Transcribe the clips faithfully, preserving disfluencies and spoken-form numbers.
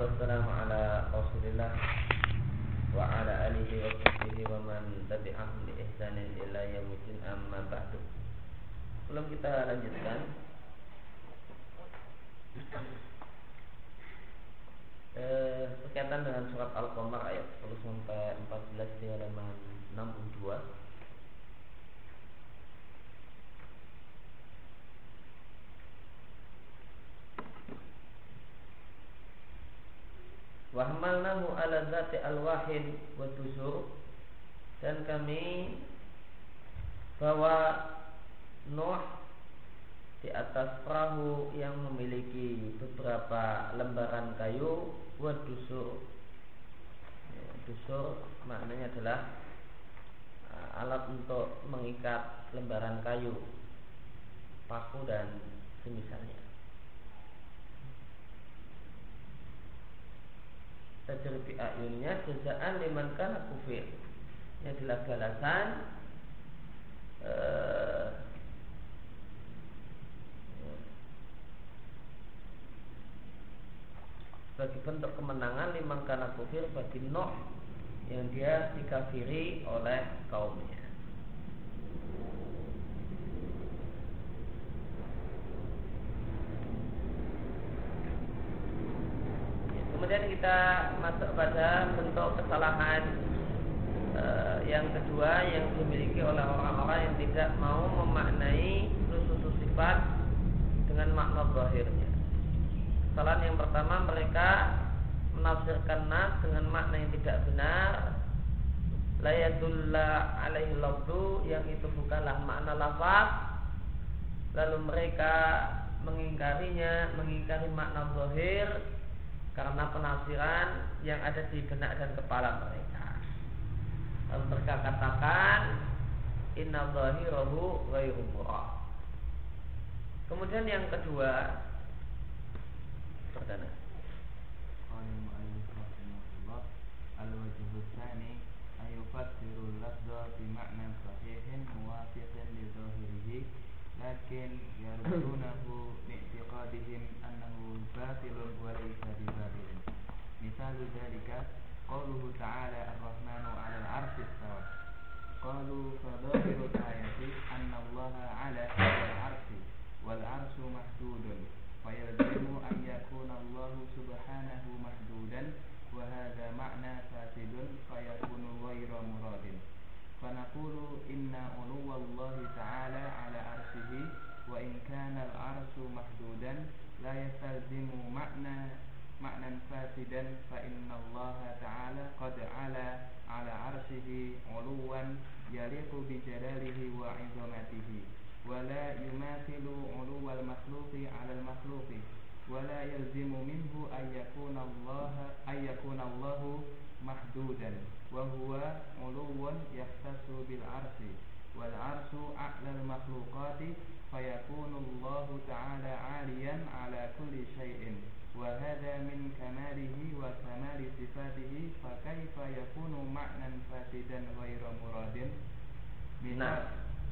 wassalamu ala Rasulillah wa ala alihi wa sahbihi wa man tabi'ahum bi ihsanin ila yaumil amma ba'du. Sebelum kita lanjutkan eh, berkaitan dengan surat Al-Qamar ayat sepuluh sampai empat belas di halaman enam puluh dua. Wa hamalnahu ala dzati alwahin wa dusur, dan kami bawa Nuh di atas perahu yang memiliki beberapa lembaran kayu wa dusur. Dusur maknanya adalah alat untuk mengikat lembaran kayu, paku dan semisalnya. Tajribi ayunnya jazaan liman kana kufir. Ini adalah balasan eh, sebagai bentuk kemenangan liman kana kufir bagi Nuh yang dia dikafiri oleh kaumnya. Kemudian kita masuk pada bentuk kesalahan uh, yang kedua yang dimiliki oleh orang-orang yang tidak mau memaknai nusus sifat dengan makna zahirnya. Kesalahan yang pertama, mereka menafsirkan nas dengan makna yang tidak benar, la yadulla alaihi lafdu, yang itu bukanlah makna lafaz. Lalu mereka mengingkarinya, mengingkari makna zahir karena penafsiran yang ada di benak dan kepala mereka. Lalu mereka katakan inna zahirahu ghairu murad. Kemudian yang kedua, perdana. Al-wajhu tsani ayufassiru al-lafza bi ma'na sahihin muwafiqan li zahirihi lakin yardunahu li'tiqadihim annahu batilun wa laysa bibatilin. Misalu dzalika qauluhu ta'ala ar-rahmanu 'alal 'arsy istawa. Qalu fa dhahirul ayati anna Allaha 'ala al-'arsy wal 'arsyu mahdudun fa yalzamu an yakuna Allahu subhanahu mahdudan wa hadha ma'na fasidun fa yakunu ghayra muradin. Fanaqulu inna uluwallahi ta'ala 'ala 'arsyihi wa in kana al-'arsyu mahdudan la yastalzimu ma'na ma'nan fasidan fa inna Allah ta'ala qad 'ala 'ala 'arsyihi 'uluwan yaliqu bi jalalihi wa 'izamatihi wa la yumathilu 'uluwal makhluqi 'ala al-makhluqi wa la yalzimu minhu ay yakuna Allah ay yakuna Allahu mahdudan wa huwa 'uluwun yahtassu bil 'arsyi wal 'arsyu a'lal makhluqati fayakunu Allah ta'ala 'aliyan 'ala kulli syai'in wa hadha min kamalihi wa kamali sifatihi fa kaifa yakunu ma'nan fasidan ghairu muradin. Nah,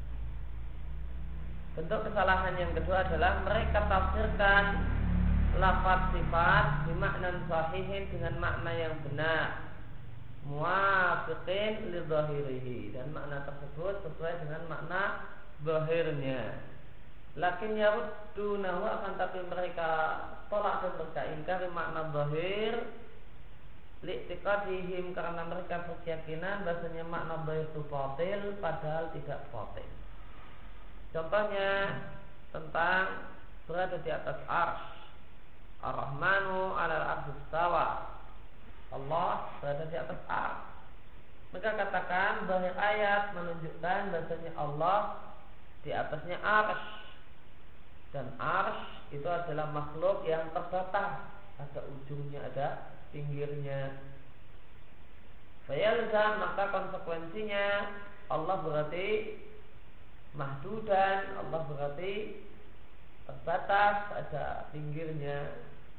bentuk kesalahan yang kedua adalah mereka tafsirkan lafaz sifat bimaknan sahihin dengan makna yang benar, muwafiqin li zahirihi, dan makna tersebut sesuai dengan makna zahirnya. Lakin yaruddunahu, akan tapi mereka tolak dan mereka ingkari makna zahir li'tiqadihim, karena mereka berkeyakinan bahasanya makna zahir itu batil padahal tidak batil. Contohnya tentang berada di atas arsy. Ar-Rahmanu 'alal 'arsy istawa. Allah berada di atas arsy. Mereka katakan zahir ayat menunjukkan bahasanya Allah di atasnya arsy, dan arsy itu adalah makhluk yang terbatas, ada ujungnya, ada pinggirnya. Fayalzam, maka konsekuensinya Allah berarti mahdudan, Allah berarti terbatas, ada pinggirnya,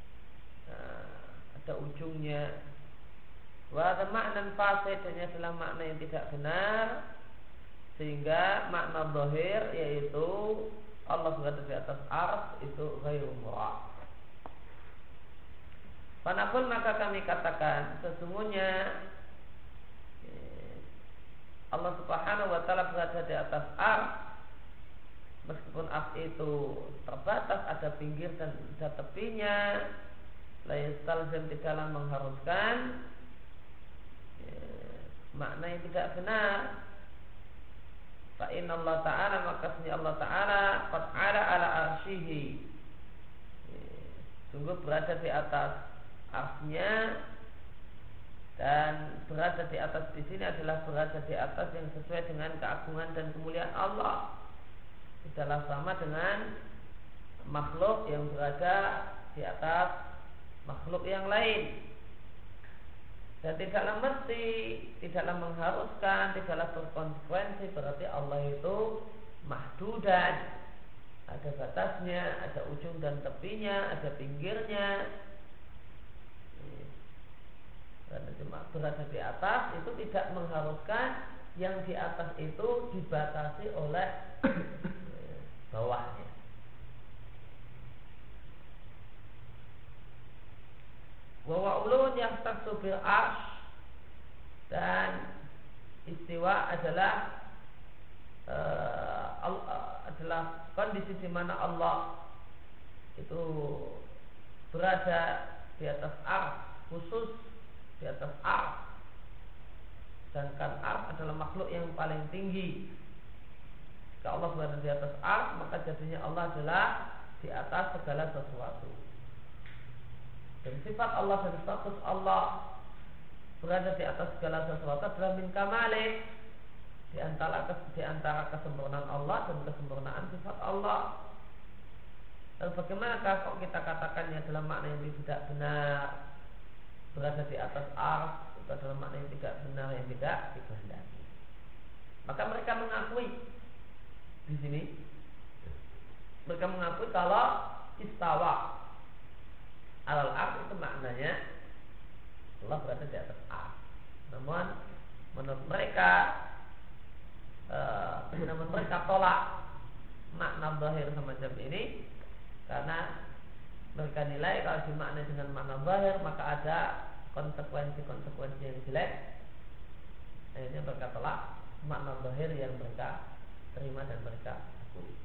ada ujungnya. Wa ada makna fasid, dan adalah makna yang tidak benar, sehingga makna zahir yaitu Allah berada di atas arsy itu ghairu murad. Fanaqul, maka kami katakan, sesungguhnya Allah Subhanahu wa taala berada di atas ars, meskipun ars itu terbatas, ada pinggir dan ada tepinya. La yastalzim, tidaklah mengharuskan ya, makna yang tidak benar. Fa inna Allah ta'ala, maka sesungguhnya Allah ta'ala qad ala ala arsyihi, sungguh berada di atas arsnya, dan berada di atas di sini adalah berada di atas yang sesuai dengan keagungan dan kemuliaan Allah. Tidaklah sama dengan makhluk yang berada di atas makhluk yang lain. Dan tidaklah mesti, tidaklah mengharuskan, tidaklah berkonsekuensi berarti Allah itu mahdudan, ada batasnya, ada ujung dan tepinya, ada pinggirnya. Karena cuma berada di atas itu tidak mengharuskan yang di atas itu dibatasi oleh bawahnya. Wa wa'ulun yang taksubil arsh, dan istiwa adalah uh, uh, adalah kondisi di mana Allah itu berada di atas arsh, khusus di atas arsh. Sedangkan arsh adalah makhluk yang paling tinggi. Jika Allah berada di atas arsh, maka jadinya Allah adalah di atas segala sesuatu. Dan sifat Allah dan status Allah berada di atas segala sesuatu adalah min kamalik, di antara di antara kesempurnaan Allah dan kesempurnaan sifat Allah. Dan bagaimana kalau kita katakannya dalam makna yang tidak benar, berada di atas ars, itu adalah makna yang tidak benar, yang tidak dikehendaki. Maka mereka mengakui di sini, mereka mengakui kalau istawa alal ars itu maknanya Allah berada di atas ars. Namun menurut mereka, uh, namun mereka tolak makna zahir semacam ini, karena mereka nilai kalau dimaknai dengan makna zahir maka ada konsekuensi-konsekuensi yang jelek. Akhirnya mereka tolak makna zahir yang mereka terima dan mereka akui.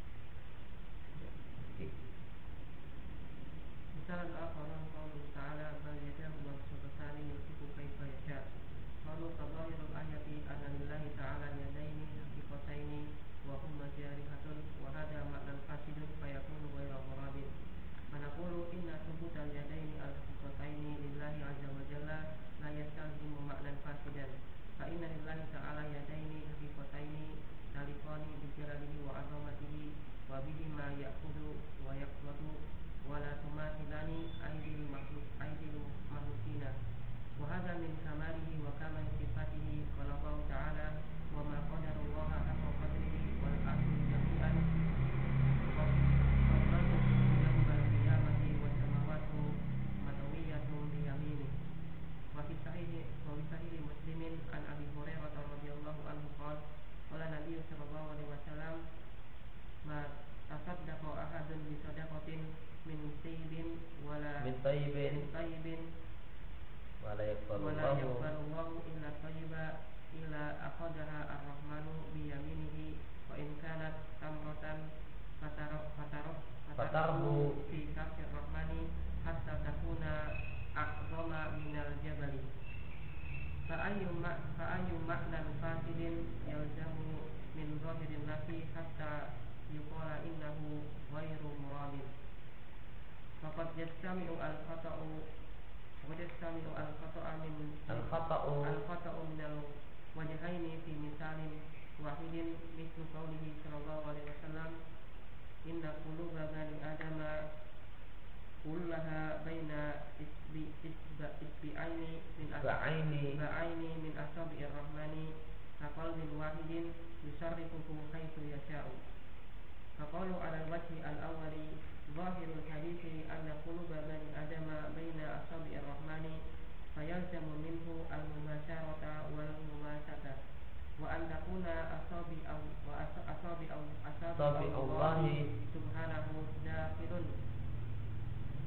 Misalnya al-Quran Allah Ta'ala bal yadahu mabsutatani yunfiqu kaifa yasha. Qalu tadhahirul ayati anna lillahi ta'ala yadaini haqiqataini wa huma jarihatun wa hadha ma'nan fasidun fayakunu ghayra muradin. Fanaqulu inna thubutal yadaini al-haqiqataini lillahi azza wa jalla la yastalzimu ma'nan fasidan. Fa inna lillahi ta'ala yadaini haqiqataini taliqani bi jalalihi wa 'azamatihi wa bihima ya'khudhu wa yaqbadu wala tumathilani aidil makhluk aidil makhlukina wa hadha min kamalihi wa kamal sifatihi qala Allah ta'ala wa ma qadarullaha haqqa qadrihi wal ardu jami'an qabdatu yawmal qiyamati was samawati matawiyatun bi yaminihi. Wa fi sahih wa fi sahih Muslimin an Abi Hurairah radhiyallahu anhu qala qala Nabi sallallahu alaihi wasallam ma tasaddaqa ahadun bi sadaqatin min tayyibin wala min tayyibin min tayyibin wala wala yaqbalu yaqbalu illa tayyiba illa aqadaha ar-rahmanu bi yaminihi wa in kanat tamratan fatarah fatarah fatarhu fi kafir rahmani hatta takuna aqdama minal jabali. Fa ayyu ma fa ayyu ma'nan fasidin yalzamu min zahirin nafi hatta yuqala innahu ghairu muradin. Faqad yastami'u al-khata'u wa yastami'u al-khata'a min al-khata'u al-khata'u min al-wajhaini fi misalin wahidin mithlu qawlihi sallallahu alaihi wasallam inna quluba bani adama kullaha baina isbi isba isbi'aini min ba'aini ba'aini min asabi'ir rahmani ka qalbin wahidin yusarrifuhu haitsu yasha'u. Faqalu 'ala al-wajhi al-awwali zahirul hadithi anna quluba bani adama baina asabi'ir rahmani fayalzamu minhu al-mubasyarata wal mumasata wa an takuna asabi aw wa asabi aw asabi Allahi subhanahu dakhilun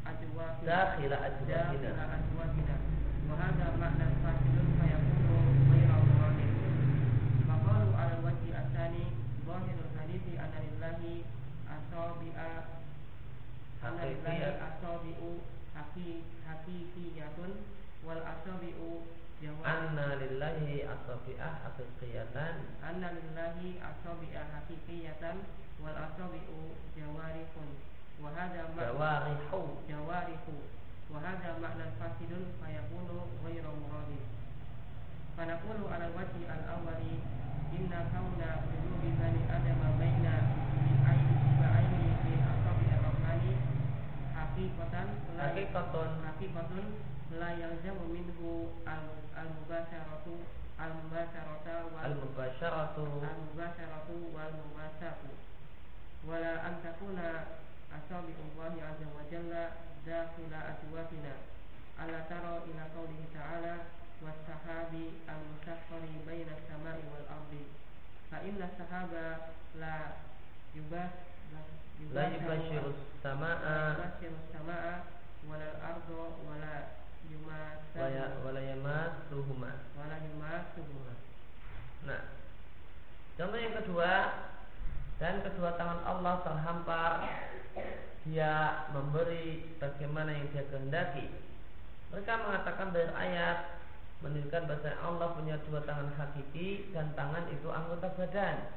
أجوافنا داخل أجوافنا داخل أجوافنا وهذا معنى فاسد فيكون غير مراد. فقالوا على الوجه الثاني ظاهر الحديث أن لله أصابع أن لله أصابع حقيقية والأصابع أن لله أصابع حقيقية أن لله أصابع حقيقية والأصابع جوارح وهذا جوارح جوارح وهذا معنى فاسد فيكون غير مراد. فنقول على الوجه الأول إن كون قلوب بني آدم بين إصبعين من أصابع الرحمن حقيقة لا حقيقة لا يلزم منه المباشرة المباشرة المباشرة المباشرة والمماسة ولا أن تكون أصابع الله عز وجل داخل أجوافنا. ألا ترى إلى قوله تعالى والسحاب المسخر بين السماء والأرض فإن السحاب لا يباشر لا يباشر السماء يباشر السماء ولا الأرض ولا يماسهما ولا يماسهما ولا يماسهما. Nah, contoh yang kedua, dan kedua tangan Allah terhampar, Dia memberi bagaimana yang Dia kehendaki. Mereka mengatakan dari ayat menunjukkan bahwa Allah punya dua tangan hakiki dan tangan itu anggota badan.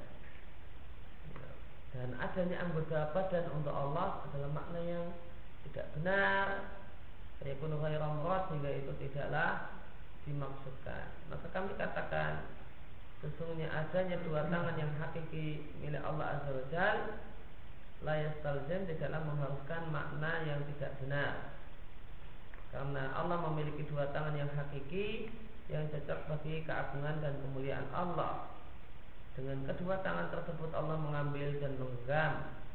Dan adanya anggota badan untuk Allah adalah makna yang tidak benar. Yakunu ghairu murad, sehingga itu tidaklah dimaksudkan. Maka kami katakan sesungguhnya adanya dua tangan yang hakiki milik Allah Azza wa Jalla la yastalzim, tidaklah mengharuskan makna yang tidak benar. Karena Allah memiliki dua tangan yang hakiki yang cocok bagi keagungan dan kemuliaan Allah. Dengan kedua tangan tersebut Allah mengambil dan menggenggam.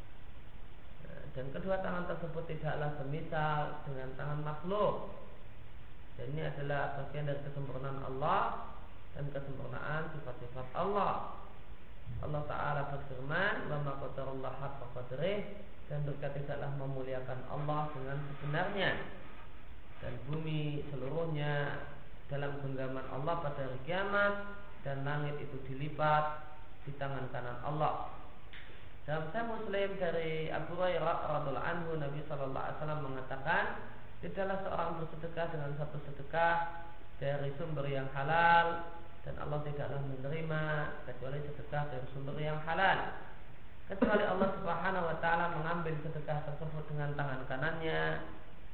Dan kedua tangan tersebut tidaklah semisal dengan tangan makhluk. Dan ini adalah bagian dari kesempurnaan Allah dan kesempurnaan sifat-sifat Allah. Allah Ta'ala berfirman, wa ma qadarullah haqqa qadrih, dan mereka tidaklah memuliakan Allah dengan sebenarnya. Dan bumi seluruhnya dalam genggaman Allah pada hari kiamat, dan langit itu dilipat di tangan kanan Allah. Dalam Sahih Muslim dari Abu Hurairah radhiyallahu anhu, Nabi sallallahu alaihi wasallam mengatakan, tidaklah seorang bersedekah dengan satu sedekah dari sumber yang halal, dan Allah tidaklah menerima kecuali sedekah dari sumber yang halal, kecuali Allah Subhanahu wa taala mengambil sedekah tersebut dengan tangan kanannya,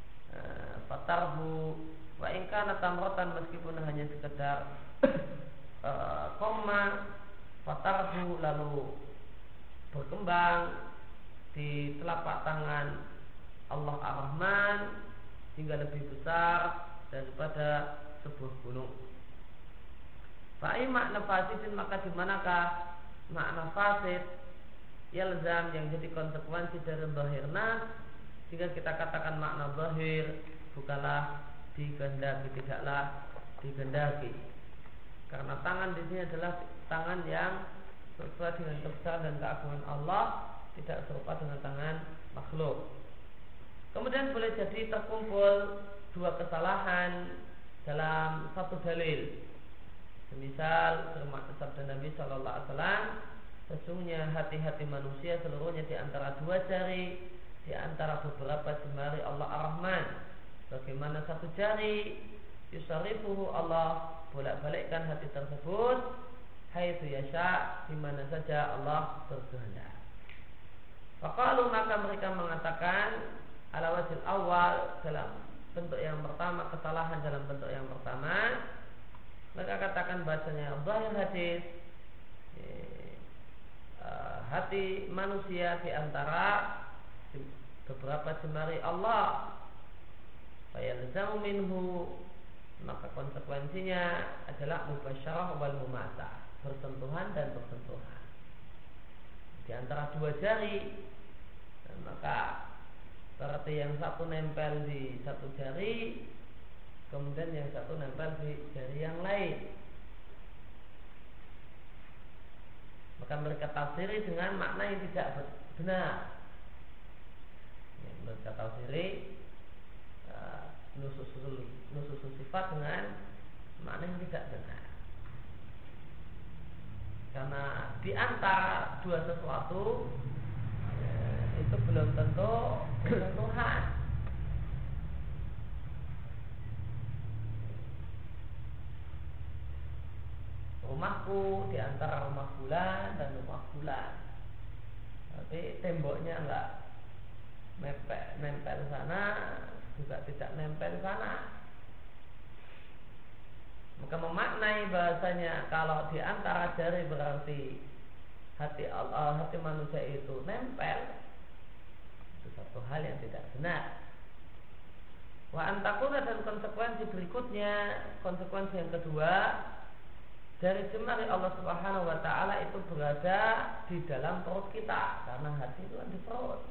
fatarhu wa in kana tamratan, meskipun hanya sekedar uh, koma, fatarhu, lalu berkembang di telapak tangan Allah Ar-Rahman hingga lebih besar daripada sebuah gunung. Fa'i makna fasidin, maka dimanakah makna fasid yalzam yang jadi konsekuensi dari zahirna, sehingga kita katakan makna zahir bukanlah dikehendaki, tidaklah dikehendaki. Karena tangan di sini adalah tangan yang sesuai dengan kebesaran dan keagungan Allah, tidak serupa dengan tangan makhluk. Kemudian boleh jadi terkumpul dua kesalahan dalam satu dalil. Semisal firman sabda Nabi Sallallahu Alaihi Wasallam, sesungguhnya hati-hati manusia seluruhnya di antara dua jari, di antara beberapa jemari Allah Ar-Rahman. Bagaimana satu jari yusarifuhu, Allah bolak-balikkan hati tersebut haitsu yasha, di mana saja Allah berkehendak. Faqalu, maka mereka mengatakan ala wajhil awal, dalam bentuk yang pertama, kesalahan dalam bentuk yang pertama, mereka katakan bahasanya zahir hadis, eh, hati manusia di antara beberapa jemari Allah, fayalzamu minhu, maka konsekuensinya adalah mubasyarah wal mumasah, bersentuhan dan bersentuhan di antara dua jari. Dan maka berarti yang satu nempel di satu jari, kemudian yang satu nempel di jari yang lain. Maka mereka tafsiri dengan makna yang tidak benar. Mereka tafsiri nususul nususul sifat dengan makna yang tidak benar. Karena di antara dua sesuatu itu belum tentu bersentuhan. Rumahku di antara rumah bulan dan rumah bulan, tapi temboknya enggak nempel, nempel sana, juga tidak nempel sana. Maka memaknai bahasanya kalau di antara jari berarti hati Allah, hati manusia itu nempel, itu satu hal yang tidak benar. Wa antakuna, dan konsekuensi berikutnya, konsekuensi yang kedua, dari jemari Allah Subhanahu wa taala itu berada di dalam perut kita, karena hati itu kan di perut.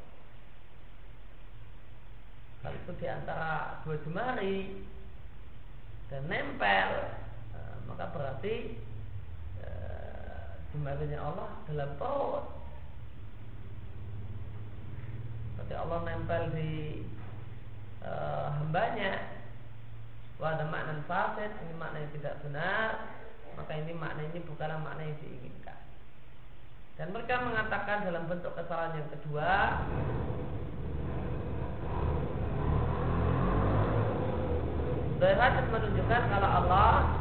Kalau itu di antara dua jemari dan nempel, eh, maka berarti eh, jemarinya Allah dalam perut. Berarti Allah nempel di eh, hambanya. Wah, ada makna fasid, ini makna yang tidak benar, maka ini makna ini bukanlah makna yang diinginkan. Dan mereka mengatakan dalam bentuk kesalahan yang kedua, dari hadis menunjukkan kalau Allah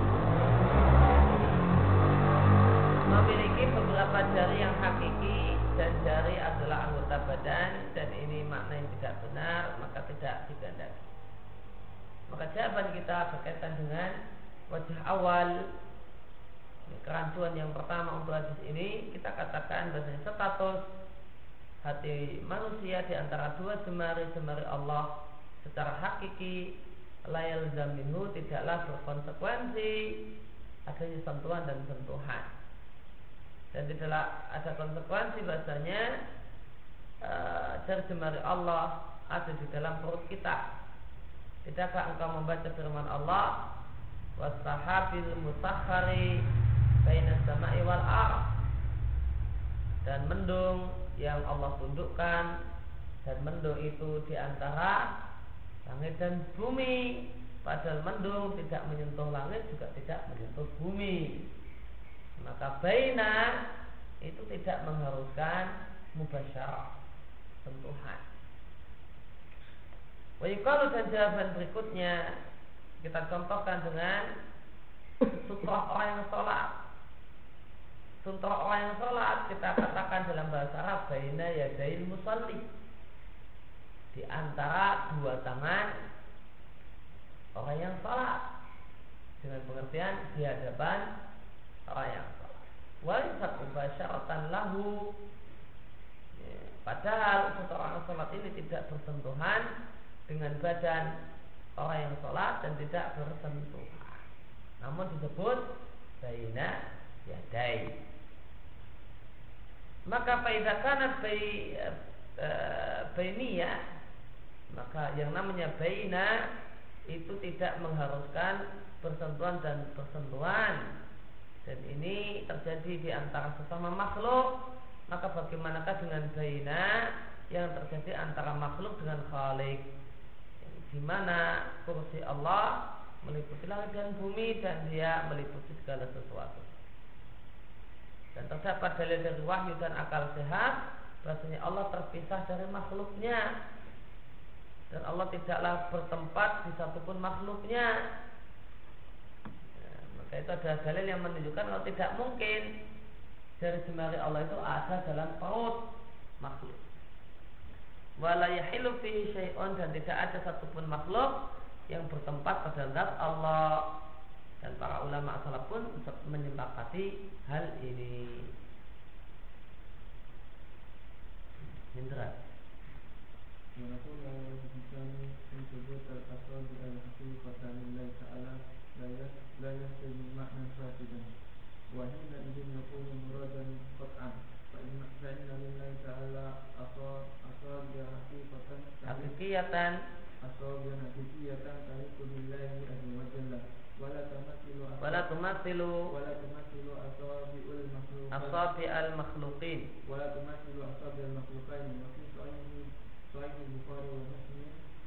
memiliki beberapa jari yang hakiki dan jari adalah anggota badan, dan ini makna yang tidak benar, maka tidak digandaki. Maka jawaban kita berkaitan dengan wajah awal, kerancuan yang pertama untuk hadis ini, kita katakan bahasanya status hati manusia di antara dua jemari-jemari Allah secara hakiki layal zaminhu, tidaklah berkonsekuensi adanya sentuhan dan sentuhan, dan tidaklah ada konsekuensi bahasanya uh, jari jemari Allah ada di dalam perut kita. Tidakkah engkau membaca firman Allah, wasahabil musakhari bainas sama'i wal ardh, dan mendung yang Allah tundukkan, dan mendung itu di antara langit dan bumi, padahal mendung tidak menyentuh langit juga tidak menyentuh bumi. Maka baina itu tidak mengharuskan mubasyarah, sentuhan. Wa yuqalu, dan jawaban berikutnya kita contohkan dengan sutrah orang yang sholat. Sutrah orang yang sholat kita katakan dalam bahasa Arab baina yadail musalli, di antara dua tangan orang yang sholat, dengan pengertian di hadapan orang yang sholat. Walaysa mubasyaratan lahu, padahal seseorang sholat ini tidak bersentuhan dengan badan orang yang sholat dan tidak bersentuhan, namun disebut baina yadai. Maka faidha kanat bainiyah, maka yang namanya baina itu tidak mengharuskan bersentuhan dan bersentuhan, dan ini terjadi di antara sesama makhluk. Maka bagaimanakah dengan baina yang terjadi antara makhluk dengan Khalik, di mana kursi Allah meliputi langit dan bumi dan dia meliputi segala sesuatu. Dan terdapat dalil dari wahyu dan akal sehat bahasanya Allah terpisah dari makhluknya, dan Allah tidaklah bertempat di satupun makhluknya. Ya, maka itu adalah dalil yang menunjukkan kalau tidak mungkin jari jemari Allah itu ada dalam perut makhluk. Wala yahilu fihi syai'un, dan tidak ada satupun makhluk yang bertempat pada zat Allah. Dan para ulama salaf pun menyepakati hal ini. Indra. ونقول على الإنسان في ثبوت الأصابع الحقيقة لله تعالى لا يحتمل معنى فاسدا، وحينئذ يكون مرادا قطعا، فإن لله تعالى أصابع حقيقة حقيقية أصابع حقيقية تليق بالله عز وجل، ولا تمثل ولا تمثل ولا تمثل أصابع المخلوقين أصابع المخلوقين ولا تمثل أصابع المخلوقين. وفي صحيح صحيح البخاري ومسلم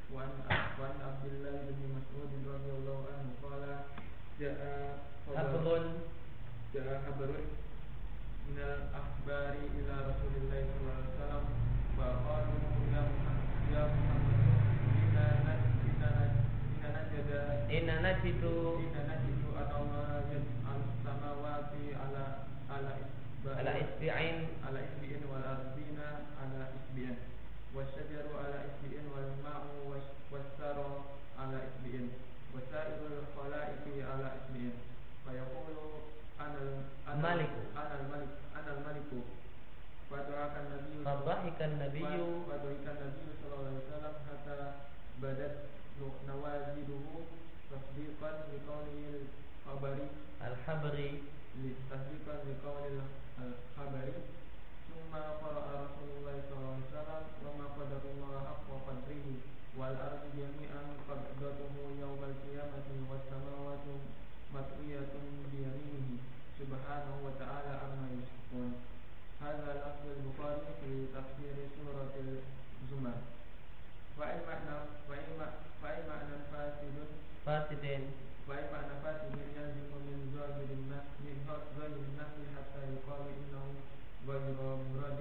وعن وعن عبد الله بن مسعود رضي الله عنه قال جاء خبر جاء خبر من الأخبار إلى رسول الله صلى الله عليه وسلم فقالوا يا محمد يا محمد إنا إنا نجد Inna najidu إنا نجد أن الله يجعل السماوات على على ala isbi'in على إسبوع والأرضين على إسبوع والشجر على إسبوع والماء والثرى على إسبوع وسائر الخلائق على إسبوع فيقول أنا الملك أنا الملك أنا الملك فضحك النبي فضحك النبي فضحك النبي صلى الله عليه وسلم حتى بدت نواجذه تصديقا لقوله الخبر al-habri تصديقا لقول الخبر ثم قرأ رسول الله صلى الله عليه وسلم وما قدر الله حق قدره والأرض جميعا قبضته يوم القيامة والسماوات مطوية بيمينه سبحانه وتعالى عما يشركون. هذا لفظ البخاري في تفسير سورة الزمر. وإن معنى وإن معنى فاسد fasidin وإن معنى فاسد يلزم من ظاهر النفس من ظاهر النفس حتى يقال إنه غير مراد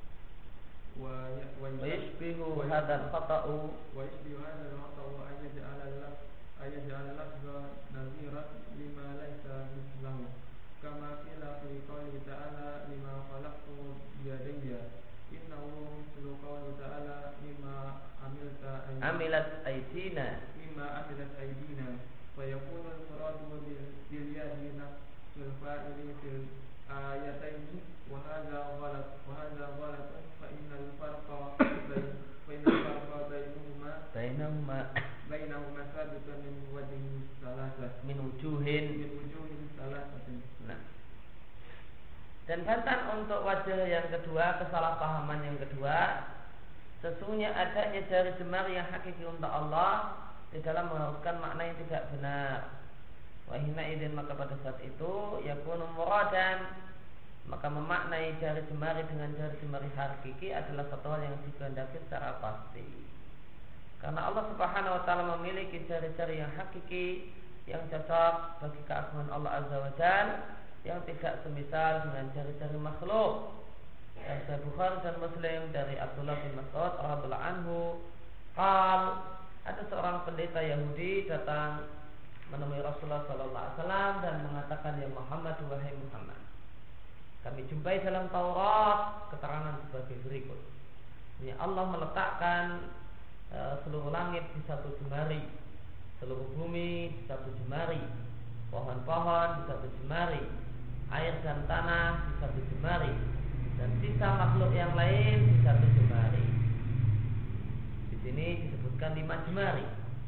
ويشبه هذا الخطأ ويشبه هذا الخطأ أن يجعل اللفظ أن يجعل اللفظ نظيرا لما ليس مثله كما قيل في قوله تعالى لما خلقت بيدي إنه مثل قوله تعالى مما عملت amilat aydina مما عملت أيدينا فيكون المراد باليد نفس الفاعل في الآيتين وهذا غلط وهذا غلط فإن الفرق بين فإن الفرق بينهما bainahuma بينهما ثابت من وجه ثلاثة min wujuhin. من وجوه ثلاثة. Nah. Dan bantahan untuk wajah yang kedua, kesalahpahaman yang kedua, sesungguhnya adanya jari jemari yang hakiki untuk Allah di dalam mengharuskan makna yang tidak benar. Wa hina idin, maka pada saat itu yakunu muradan, maka memaknai jari jemari dengan jari jemari hakiki adalah satu hal yang dikehendaki secara pasti. Karena Allah Subhanahu wa taala memiliki jari-jari yang hakiki yang cocok bagi keagungan Allah Azza wa Jalla, yang tidak semisal dengan jari-jari makhluk. Dan Sahih Bukhari dan Muslim dari Abdullah bin Mas'ud radhiyallahu anhu, qal, ada seorang pendeta Yahudi datang menemui Rasulullah sallallahu alaihi wasallam dan mengatakan, ya Muhammad, wahai Muhammad, kami jumpai dalam Taurat keterangan sebagai berikut. Ini Allah meletakkan uh, seluruh langit di satu jemari, seluruh bumi di satu jemari, pohon-pohon di satu jemari, air dan tanah di satu jemari, dan sisa makhluk yang lain di satu jemari. Di sini disebutkan lima jemari.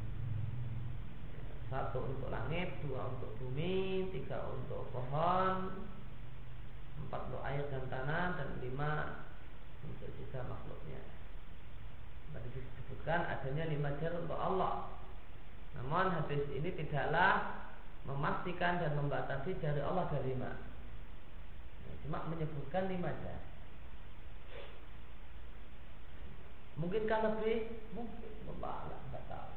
Satu untuk langit, dua untuk bumi, tiga untuk pohon, empat untuk air dan tanah, dan lima untuk sisa makhluknya. Tadi disebutkan adanya lima jari untuk Allah. Namun hadis ini tidaklah memastikan dan membatasi jari Allah dari lima, cuma menyebutkan lima jari. Mungkinkah lebih? Mungkin. Allah tidak tahu.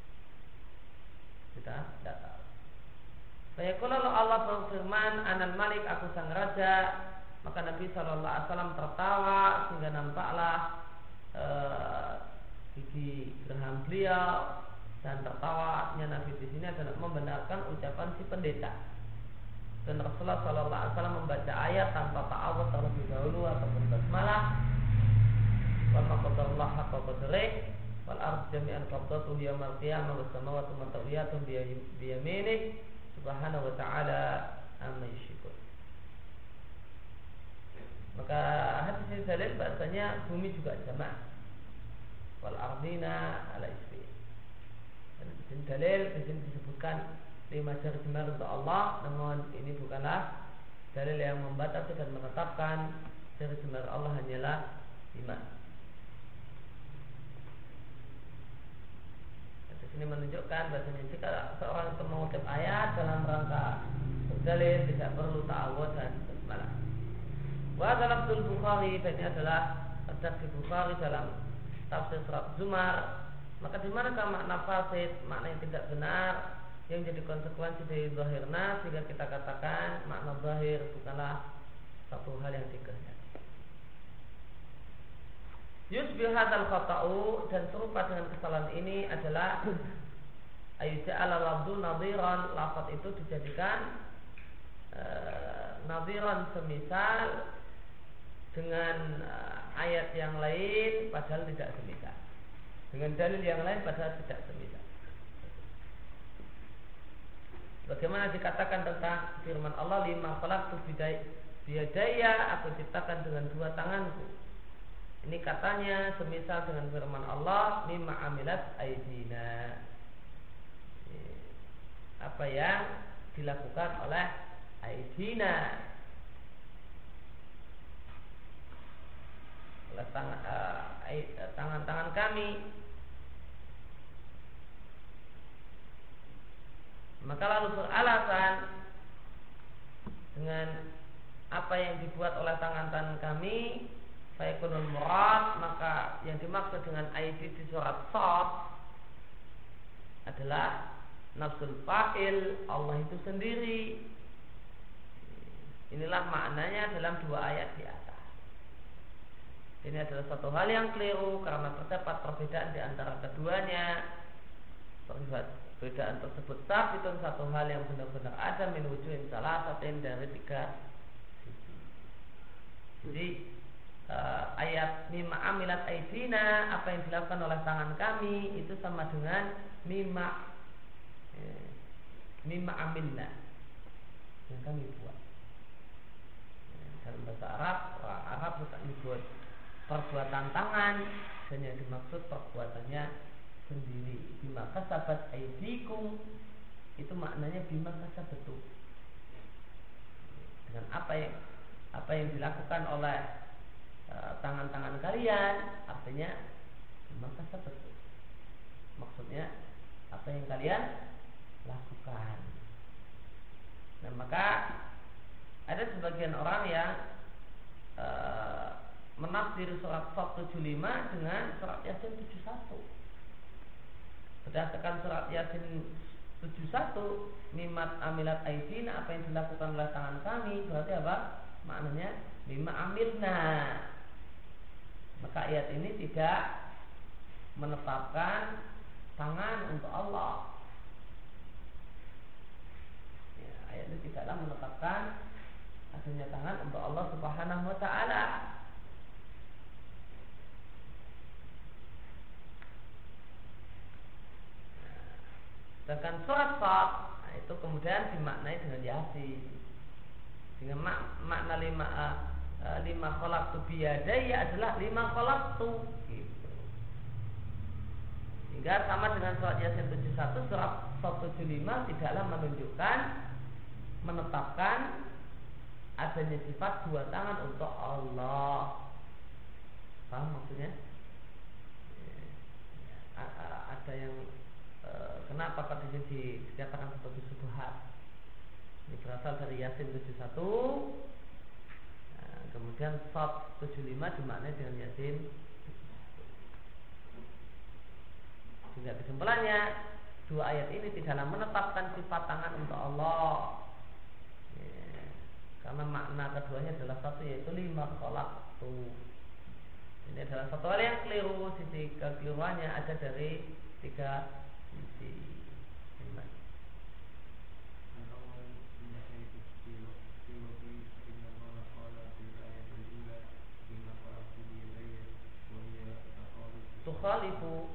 Kita tidak tahu. Fayaqulu Allah berfirman, Anal Malik, aku sang raja. Maka Nabi Shallallahu Alaihi Wasallam tertawa sehingga nampaklah uh, gigi geraham beliau. Dan tertawanya Nabi di sini adalah membenarkan ucapan si pendeta. Dan Rasulullah Shallallahu Alaihi Wasallam membaca ayat tanpa ta'awudz terlebih dahulu ataupun basmalah. Wa ma qadarullah haqqa qadrihi wal ardu jami'an qabdatuhu yaumal qiyamah was samawati matwiyatun bi yaminihi subhanahu wa ta'ala amma yusyrikun. Maka hadis ini dalil bahasanya bumi juga jamak. Wal ardina ala isfi. Dan di sini dalil, di sini disebutkan lima jari jemari untuk Allah, namun ini bukanlah dalil yang membatasi dan menetapkan jari jemari Allah hanyalah lima. Di sini menunjukkan bahasanya jika seorang itu mengutip ayat dalam rangka berdalil tidak perlu ta'awudz dan basmalah. Wa lafzul Bukhari, dan ini adalah redaksi Bukhari dalam tafsir surat Zumar. Maka di manakah makna fasid, makna yang tidak benar yang jadi konsekuensi dari zahirna, sehingga kita katakan makna zahir bukanlah satu hal yang dikehendaki. Yusbih hadzal khata'u, dan serupa dengan kesalahan ini adalah ayyuja'ala lafdhu nadhiran, lafaz itu dijadikan e, nadhiran semisal dengan e, ayat yang lain padahal tidak semisal, dengan dalil yang lain padahal tidak semisal. Bagaimana dikatakan tentang firman Allah, lima khalaqtu biyadaya, aku ciptakan dengan dua tanganku. Ini katanya semisal dengan firman Allah, mimma amilat aydina, apa yang dilakukan oleh aydina, oleh tangan, uh, tangan-tangan kami. Maka lalu beralasan dengan apa yang dibuat oleh tangan-tangan kami, fayakunul murad, maka yang dimaksud dengan aidi di surat Shad adalah nafsul fa'il, Allah itu sendiri. Inilah maknanya dalam dua ayat di atas. Ini adalah satu hal yang keliru karena terdapat perbedaan di antara keduanya. Perbedaan tersebut tapi itu satu hal yang benar-benar ada min wujuhin salah satuin dari tiga sisi. Jadi uh, ayat mimma amilat aidina, apa yang dilakukan oleh tangan kami, itu sama dengan mimma eh, mimma amilna, yang kami buat. Dalam bahasa Arab, orang Arab suka menyebut perbuatan tangan, dan yang dimaksud perbuatannya sendiri. Bima kasabat aidikum, itu maknanya bima kasabetu, dengan apa yang apa yang dilakukan oleh uh, tangan-tangan kalian, artinya bima kasabetu, maksudnya apa yang kalian lakukan. Nah, maka ada sebagian orang yang uh, menafsir surat Shad tujuh puluh lima dengan surat Yasin tujuh puluh satu. Berdasarkan surat Yasin tujuh puluh satu, mimat amilat aidina, apa yang dilakukan oleh tangan kami, berarti apa? Maknanya mimma amilna. Maka ayat ini tidak menetapkan tangan untuk Allah. Ya, ayat ini tidaklah menetapkan adanya tangan untuk Allah Subhanahu wa ta'ala. Sedangkan surat Shad, nah, itu kemudian dimaknai dengan Yasin. Dengan mak, makna lima uh, lima khalaqtu biyadaya adalah lima khalaqtu, gitu. Hingga sama dengan surat Yasin tujuh puluh satu, surat Shad tujuh puluh lima tidaklah menunjukkan, menetapkan adanya sifat dua tangan untuk Allah. Paham maksudnya? Ya, ada yang kenapa pada ini dikatakan sebagai subhat? Ini berasal dari Yasin tujuh puluh satu, nah, kemudian Shad tujuh puluh lima dimaknai dengan Yasin tujuh puluh satu. Sehingga kesimpulannya, dua ayat ini tidaklah menetapkan sifat tangan untuk Allah, ya, karena makna keduanya adalah satu, yaitu lima khalaqtu. Ini adalah satu hal yang keliru. Sisi kekeliruannya ada dari tiga sisi. Tukhalifu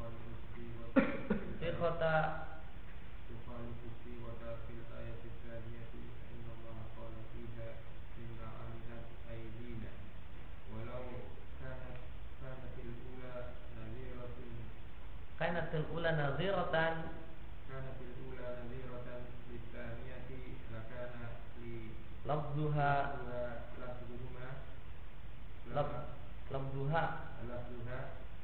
Ikhota Tukhalifu siwata fil ayati tsaniyati inna Allah qala fiha inna amilat aydina walau kanat kanatil ula nadhiratun kanatil ula nadhiratan kanatil ula nadhiratan litsaniyati lakana li lafzuha lafzuhuma lafzuha lafzuha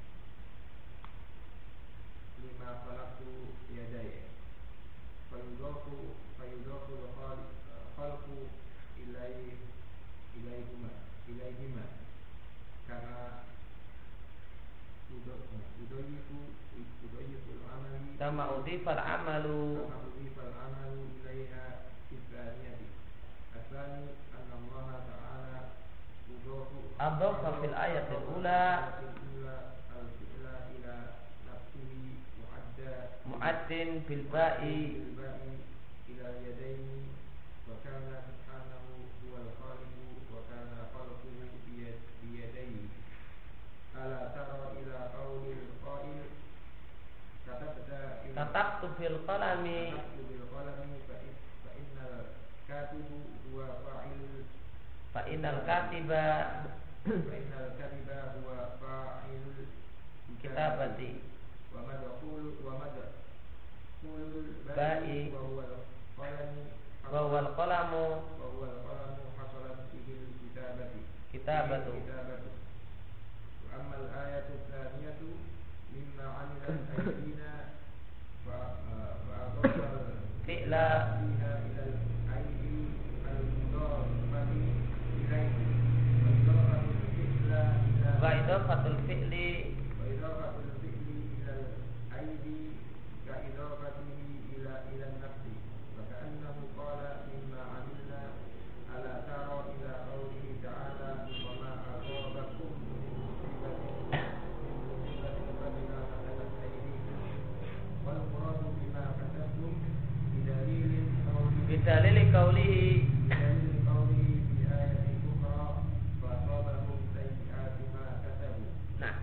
lima khalaqtu yadaya fayudafu fayudafu khalqu ilai ilaihuma ilaihima kama yudafu yudayyifu yudayyifu al-amali kama udhifal amalu kama udhifa al-amalu ilaiha fi tsaniyati. Asani anna Allah ta'ala udafu adhafa fil ayatil ula al-fi'la ila nafsihi mu'adda mu'addin bil ba'i bil-ba'i ila yadaini wa kana subhanahu huwal khaliqu wa kana khalquhu biyadayhi. Ala tara ila qawlil qa'il katabta katabtu fil qalami katabtu bil qalami fa innal katibu huwa fa'ilul fa innal katiba fa innal katiba huwa fa'ilul kitabati wa madkhul wa madkhulul ba'i wa huwa al-qalami wa wal qalamu wa huwa al-qalamu hasalat bihi al-kitabati kitabatu kitabatu. Wa amma al-ayatu tsaniyatu mimma 'amilat aydina fa fa adhafa fi'la fiha ila al-aydi al-mudafati ilayhi wa idafatu fi'la ila wa idafatul fi'li wa idafatul fi'li ila al-aydi ka idafatihi ila ila an-nafsi wa ka'annahu qala mimma 'amilna ala tara ila qawlihi ta'ala wa ma asabakum min musibatin min musibatin fabima kasabat aydikum wal muradu bima kasabtum bidalilin qawlihi bidalili qawlihi bidalil qawlihi fi ayatin ukhra fa asabahum sayyi'atu ma kasabu. Nah,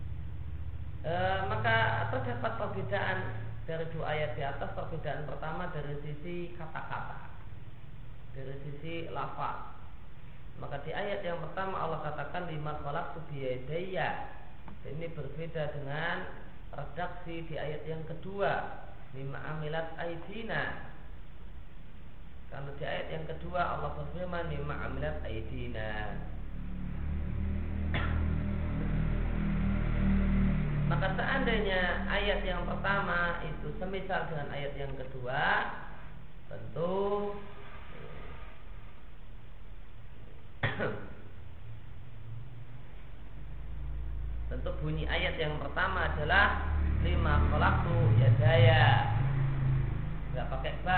e, maka terdapat perbedaan dari dua ayat di atas. Perbedaan pertama dari sisi kata-kata, dari sisi lafaz. Maka di ayat yang pertama Allah katakan lima khalaqtu biyadayya. Ini berbeda dengan redaksi di ayat yang kedua lima amilat aidina. Kalau di ayat yang kedua Allah berfirman lima amilat aidina. Maka seandainya ayat yang pertama itu semisal dengan ayat yang kedua, tentu tentu bunyi ayat yang pertama adalah lima khalaqtu yadaya, nggak pakai ba.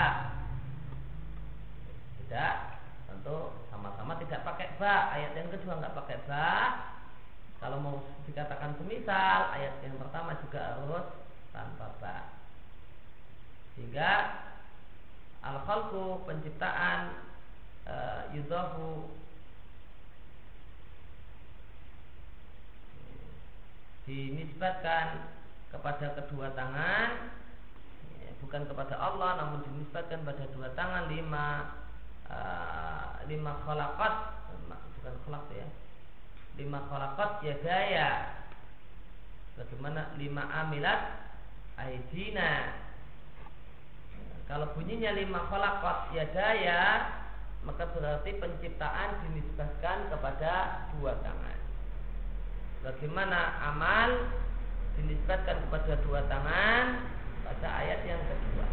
Tidak, tentu sama-sama tidak pakai ba. Ayat yang kedua nggak pakai ba. Kalau mau dikatakan semisal, ayat yang pertama juga harus tanpa ba. Sehingga al-khalqu penciptaan e, yudhafu dinisbatkan kepada kedua tangan, bukan kepada Allah, namun dinisbatkan pada dua tangan. Lima uh, lima khalaqat, bukan khalaq ya, lima khalaqat yadaya, bagaimana lima amilat aidina. Kalau bunyinya lima khalaqat yadaya, maka berarti penciptaan dinisbatkan kepada dua tangan. Bagaimana amal dinisbatkan kepada dua tangan pada ayat yang kedua.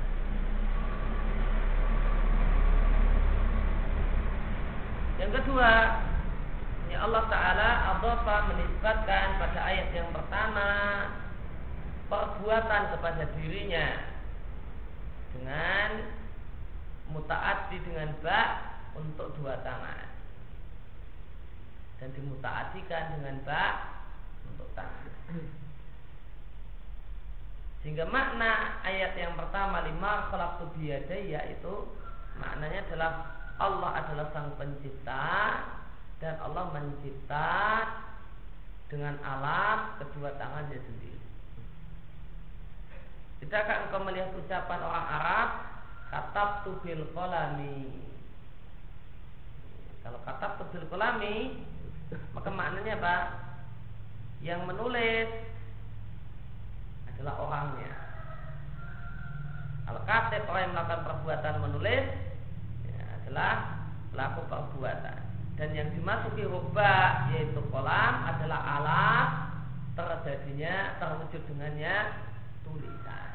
Yang kedua, ini Allah Ta'ala adhafa menisbatkan pada ayat yang pertama perbuatan kepada dirinya dengan mutaaddi dengan ba untuk dua tangan, dan dimutaaddikan dengan ba untuk tangan. Sehingga makna ayat yang pertama lima khalaqtu biyadayya itu maknanya adalah Allah adalah sang pencipta, dan Allah mencipta dengan alat kedua tangannya sendiri. Tidakkah engkau melihat ucapan orang Arab katabtu bil qalami? Kalau katabtu bil qalami, maka maknanya apa? Yang menulis adalah orangnya. Al-katib, orang yang melakukan perbuatan menulis, ya, adalah pelaku perbuatan. Dan yang dimasuki huruf yaitu kolam adalah alat terjadinya, terwujud dengannya tulisan.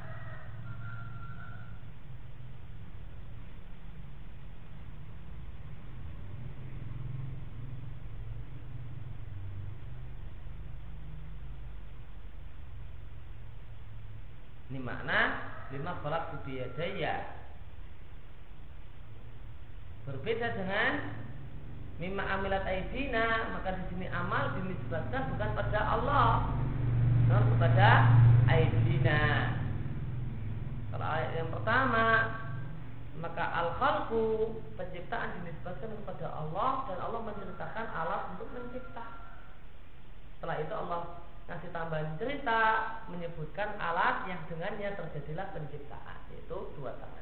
Ini makna lima khalaqtu biyadaya. Berbeda dengan mimma amilat aidina, maka di sini amal dinisbatkan bukan pada Allah, namun kepada aidina. Kalau ayat yang pertama, maka al-khalqu, penciptaan dinisbatkan kepada Allah, dan Allah menceritakan alat untuk mencipta. Setelah itu Allah ngasih tambahan cerita, menyebutkan alat yang dengannya terjadilah penciptaan, yaitu dua tangan.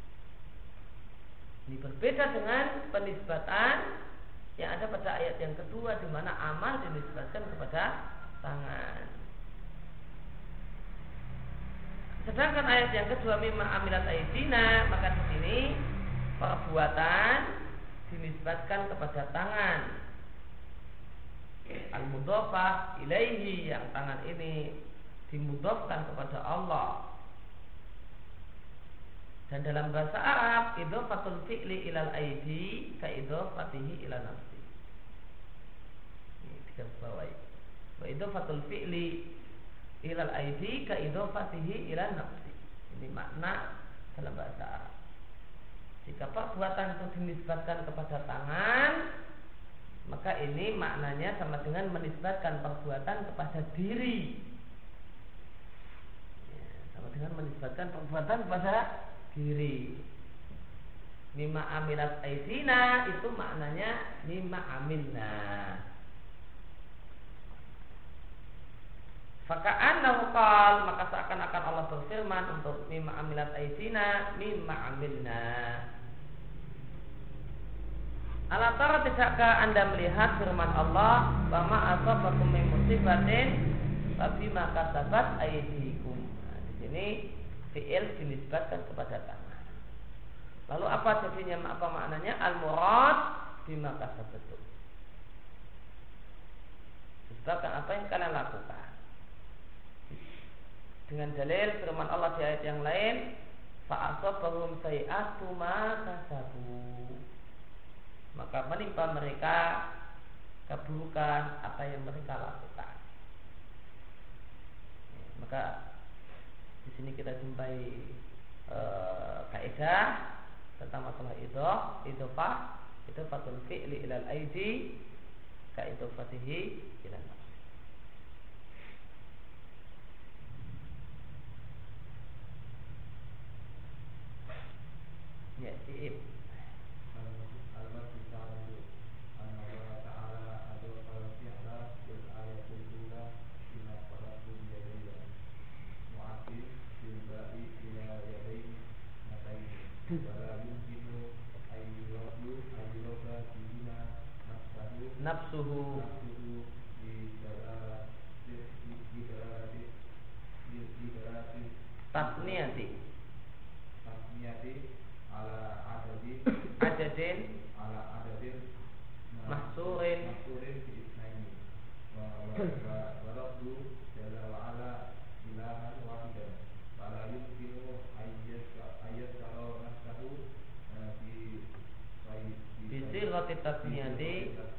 Ini berbeda dengan penisbatan yang ada pada ayat yang kedua, di mana amal dinisbatkan kepada tangan. Sedangkan ayat yang kedua mimma amilat aidina, maka di sini perbuatan dinisbatkan kepada tangan. Al-mudhafah ilaihi, yang tangan ini dimudhafkan kepada Allah. Dan dalam bahasa Arab, idhofatul fi'li ilal aidi ka idhofatihi ila nafsi. Ini digaris bawahi. Wa idhofatul fi'li ilal aidi ka idhofatihi ila nafsi. Ini makna dalam bahasa Arab. Jika perbuatan itu dinisbatkan kepada tangan, maka ini maknanya sama dengan menisbatkan perbuatan kepada diri. Ya, sama dengan menisbatkan perbuatan kepada diri. Mimma amilat aidina itu maknanya mimma amilna. Faka'annahu qal, maka seakan-akan Allah berfirman untuk mimma amilat aidina mimma amilna. Ala tara, tidakkah Anda melihat firman Allah, wa ma asabakum min musibatin fa bima kasabat aydikum. Nah, di sini fi'il dinisbatkan kepada tangan. Lalu apa jadinya, apa maknanya? Al-murad bima kasabtu. Disebabkan apa yang kalian lakukan. Dengan dalil firman Allah di ayat yang lain, fa asabahum sayi'atu ma kasabu. Maka menimpa mereka keburukan apa yang mereka lakukan. Maka di sini kita jumpai e, kaidah tentang masalah idhofah, idhofah, idhofatul fi'li ilal aidi ka idhofatihi ilal nafsi. Ya, Iib. Nafsuhu tasniyati tasniyati ala adadin adadin ala adadin mahsurin mahsurin fi isnaini wa wa rabbu jalla wa ala ilahan wahidan fala yumkinu ayyat saro nafsahu fi fi sirati tasniyati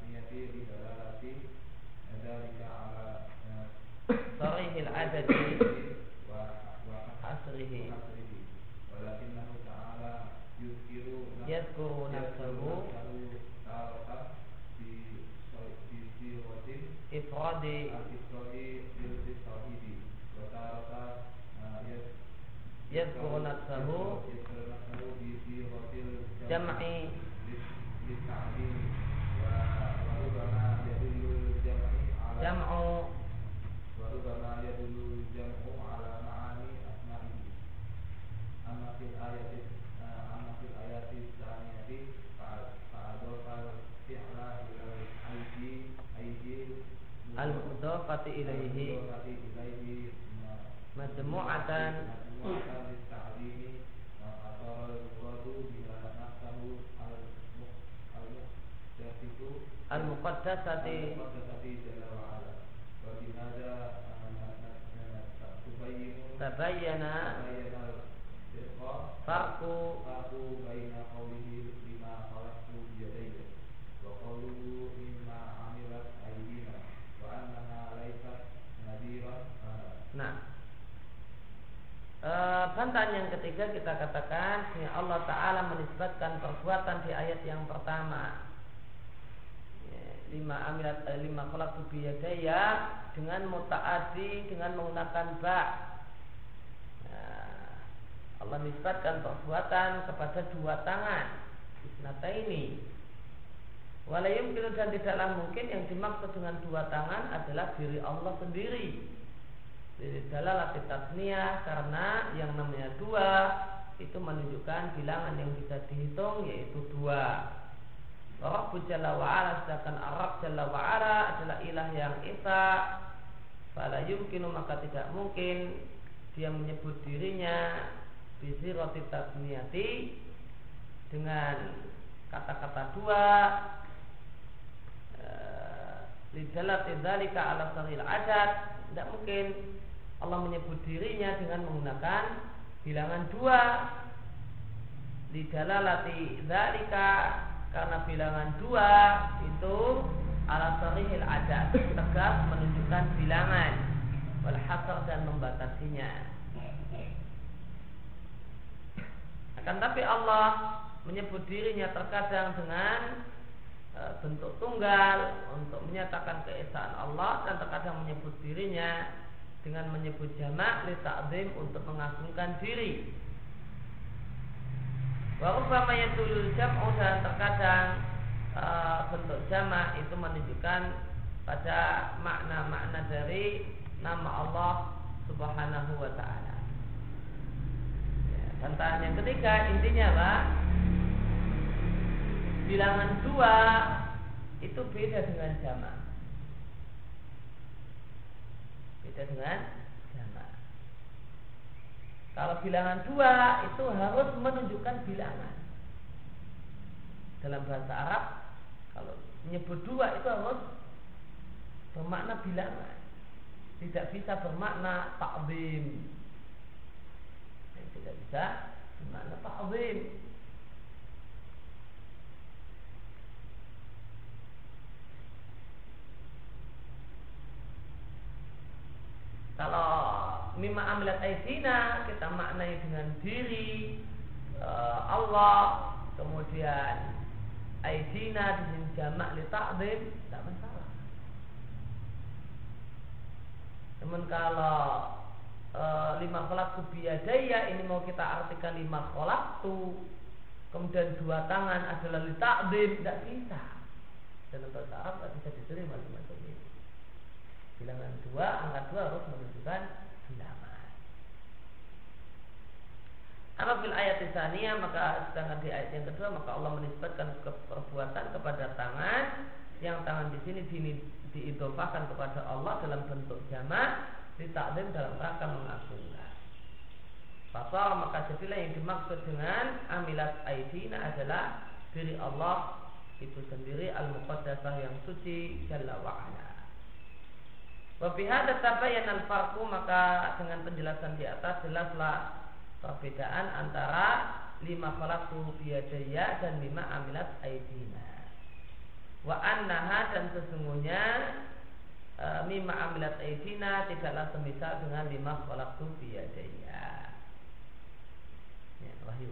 sarihil adadi wa asrihi walakinnahu ta'ala yuzkiru yadhkuru nafsahu taratan fi fi siratin ifradi al-ifradi lil tauhidi wa taratan yadhkuru nafsahu fi siratil jam'i lit ta'lim wa rubama yadullu jam'i ala jam'u warubama yadullu jam'u ala ma'ani asma'ihi. Amma fil ayati amma fil ayati tsaniyati fa'adofal fi'la ila aidi aidi al-mudhafati ilaihi majmu'atan majmu'atan lit-ta'limi wa athara al-muradu bila nafsahu al-muqaddasatu al-muqaddasati jalla wa ala. Wa bihadza tabayyana farqu farqu baina qawlihi bima khalaqtu biyadayya wa qawluhu mimma amilat aydina wa annaha laysat nadiran. Nah, e, bantahan yang ketiga kita katakan ya Allah Ta'ala menisbatkan perbuatan di ayat yang pertama ya, lima amilat eh, lima khalaqtu biyadaya dengan mutaaddi dengan menggunakan ba. Nah, Allah nisbatkan perbuatan kepada dua tangan isnata ini. Walayum kira dan tidaklah mungkin yang dimaksud dengan dua tangan adalah diri Allah sendiri. Diri dalalah tasniyah karena yang namanya dua itu menunjukkan bilangan yang bisa dihitung yaitu dua. Rabbu Jalla wa'ala sedangkan Arab Jalla wa'ala adalah ilah yang esa. Fala yumkinu maka tidak mungkin dia menyebut dirinya bisirati tasniyati dengan kata-kata dua. Lidalati dzalika ala sahil adad. Tidak mungkin Allah menyebut dirinya dengan menggunakan bilangan dua. Lidalalati dzalika karena bilangan dua itu ala sahil adad tegas menunjukkan bilangan wal hasar dan membatasinya. Akan tapi Allah menyebut dirinya terkadang dengan bentuk tunggal untuk menyatakan keesaan Allah dan terkadang menyebut dirinya dengan menyebut jamak li ta'zim untuk mengagungkan diri. Wa rubbama yadulul jam'u dan terkadang e, bentuk jamak itu menunjukkan pada makna-makna dari nama Allah Subhanahu wa taala. Ya, bantahan yang ketiga intinya Pak, bilangan dua itu beda dengan jamak. Beda dengan jamak. Kalau bilangan dua itu harus menunjukkan bilangan. Dalam bahasa Arab, kalau menyebut dua itu harus bermakna bilangan. Tidak bisa bermakna ta'zim. Tidak bisa bermakna ta'zim. Kalau mimma amilat aidina kita maknai dengan diri uh, Allah, kemudian aidina dengan jamak li ta'zim, tidak masalah. Namun kalau uh, lima khalaqtu biyadaya ini mau kita artikan lima khalaqtu kemudian dua tangan adalah li ta'zim, tidak bisa. Dalam bahasa Arab tidak bisa diterima semacam ini. Bilangan dua, angka dua harus menunjukkan bilangan. Apabila ayat tsaniyah maka sedangkan di ayat yang kedua maka Allah menisbatkan ke perbuatan kepada tangan yang tangan di sini di, diidofahkan kepada Allah dalam bentuk jamak ditakdim dalam rangka mengagungkan. Pasal maka jadilah yang dimaksud dengan amilat aidina adalah diri Allah itu sendiri al-muqaddasah yang suci jalla wa'ala. Wa bihadza tabayyana al-farqu maka dengan penjelasan di atas jelaslah perbedaan antara lima khalaqtu biyadaya dan lima amilat aidina. Wa annaha dan sesungguhnya e, lima amilat aidina tidaklah semisal dengan lima khalaqtu biyadaya. Ya, wahyu.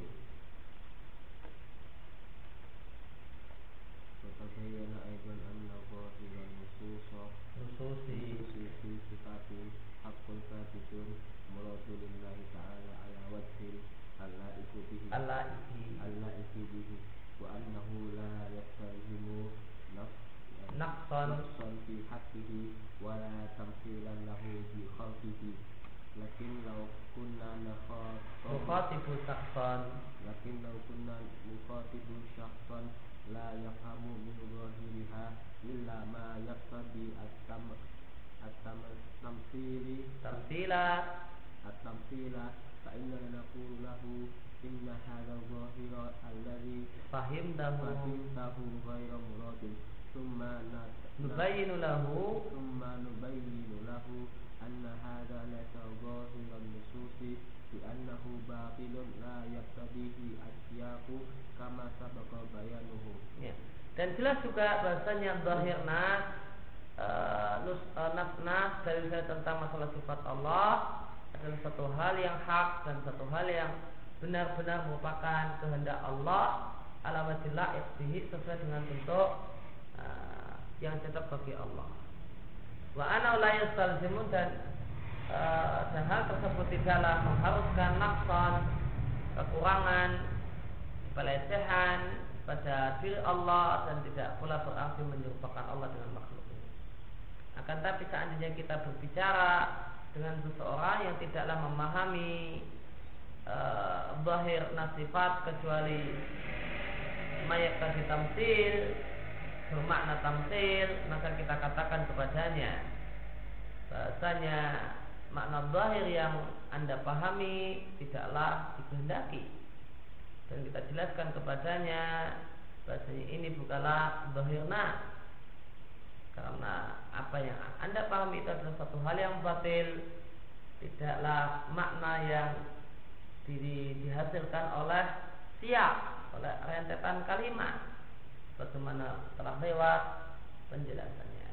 Tabayyana aidan anna qahiran nususa nususi fi sifati haqqul fatidun muratulillahi ta'ala ala wajhil allaiku bihi allaiki allaiku bihi wa annahu la yastahimu naqsan naqsan fi haqqihi wa la tamthilan lahu bi khalqihi lakin law kunna nukhatibu shakhsan lakin law kunna nukhatibu shakhsan la yafhamu min zahiriha illa ma yaqtadi at-tam at-tamthili tamthila at-tamthila fa inna naqulu lahu inna hadha zahira alladhi fahimtahu fahimtahu ghayra muradin thumma nubayyinu lahu thumma nubayyinu lahu anna hadha laysa zahiran nususi bi annahu batilun la yaqtadihi asyaku kama sabaqa bayanuhu. Ya. Dan jelas juga bahasanya zahir nas uh, nus uh, nas nas dalil tentang masalah sifat Allah adalah satu hal yang hak dan satu hal yang benar-benar merupakan kehendak Allah ala wajhi la'iq bihi, sesuai dengan bentuk uh, yang cocok bagi Allah. Wa ana la yastalzimun, dan uh, dan hal tersebut tidaklah mengharuskan naqsan, kekurangan, pelecehan pada diri Allah, dan tidak pula berarti menyerupakan Allah dengan makhluknya. Akan tapi seandainya kita berbicara dengan seseorang yang tidaklah memahami uh, zahir nasifat kecuali mayak tadi tamsil, bermakna tamsil, maka kita katakan kepadanya bahasanya makna zahir yang Anda pahami tidaklah dikehendaki, dan kita jelaskan kepadanya bahasanya ini bukanlah zahirna, karena apa yang Anda pahami itu adalah satu hal yang batil, tidaklah makna yang di, dihasilkan oleh siap, oleh rentetan kalimat, bagaimana telah lewat penjelasannya.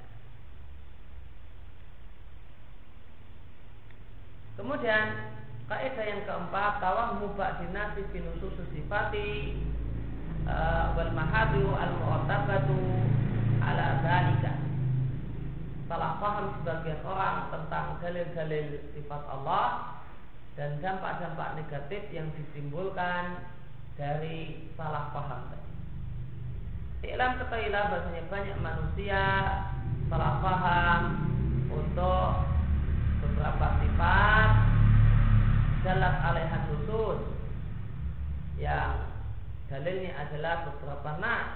Kemudian kaidah yang keempat, tawahmu ba'dinasi fi nususus sifati uh, wal mahadu al mu'tabatu ala dzalika. Salah paham sebagian orang tentang dalil-dalil sifat Allah dan dampak-dampak negatif yang ditimbulkan dari salah paham tadi. I'lam, ketahuilah bahasanya banyak manusia salah paham untuk beberapa sifat dalam alaihan nusus yang dalilnya adalah beberapa nas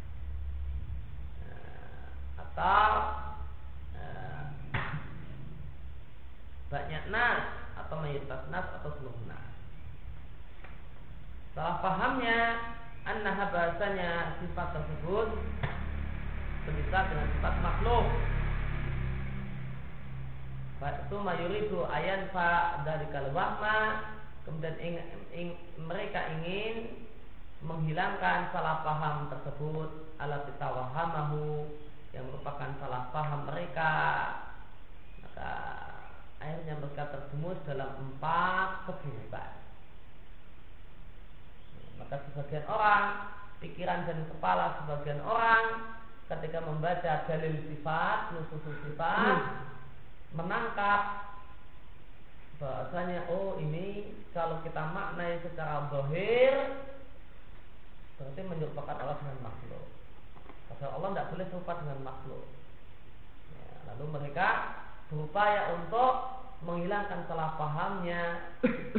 atau uh, banyak nas atau mayoritas nas atau seluruh nas. Salah pahamnya annaha, bahasanya sifat tersebut semisal dengan sifat makhluk. Itu mayuridu ayan fa dari kalwahma, kemudian ing, ing, mereka ingin menghilangkan salah paham tersebut ala tawahamahu, yang merupakan salah paham mereka. Maka akhirnya mereka terjumus dalam empat keburukan. Maka sebagian orang, pikiran dan kepala sebagian orang ketika membaca dalil sifat, nusus sifat, menangkap bahasanya oh ini kalau kita maknai secara zahir berarti menyerupakan Allah dengan makhluk. Padahal Allah tidak boleh serupa dengan makhluk. Ya, lalu mereka berupaya untuk menghilangkan salah pahamnya,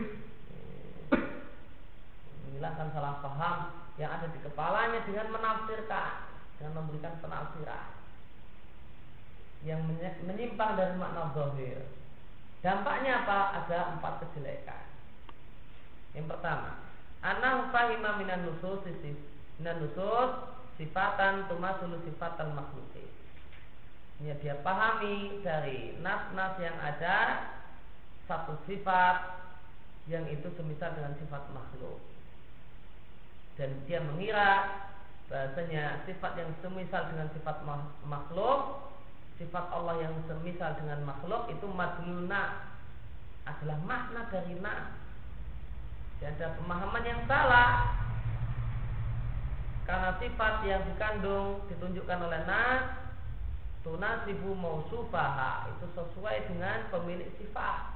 menghilangkan salah paham yang ada di kepalanya dengan menafsirkan, dengan memberikan penafsiran yang menyimpang dari makna zahir. Dampaknya apa? Ada empat kejelekan. Yang pertama, annahu fahima minan nusus minan nusus sifatan tumasulu sifatan makhluki. Ini dia pahami dari nas-nas yang ada satu sifat yang itu semisal dengan sifat makhluk, dan dia mengira bahasanya sifat yang semisal dengan sifat makhluk, sifat Allah yang semisal dengan makhluk itu madluna, adalah makna dari na. Ada pemahaman yang salah, karena sifat yang dikandung ditunjukkan oleh nas tunasibu mausufaha, itu sesuai dengan pemilik sifat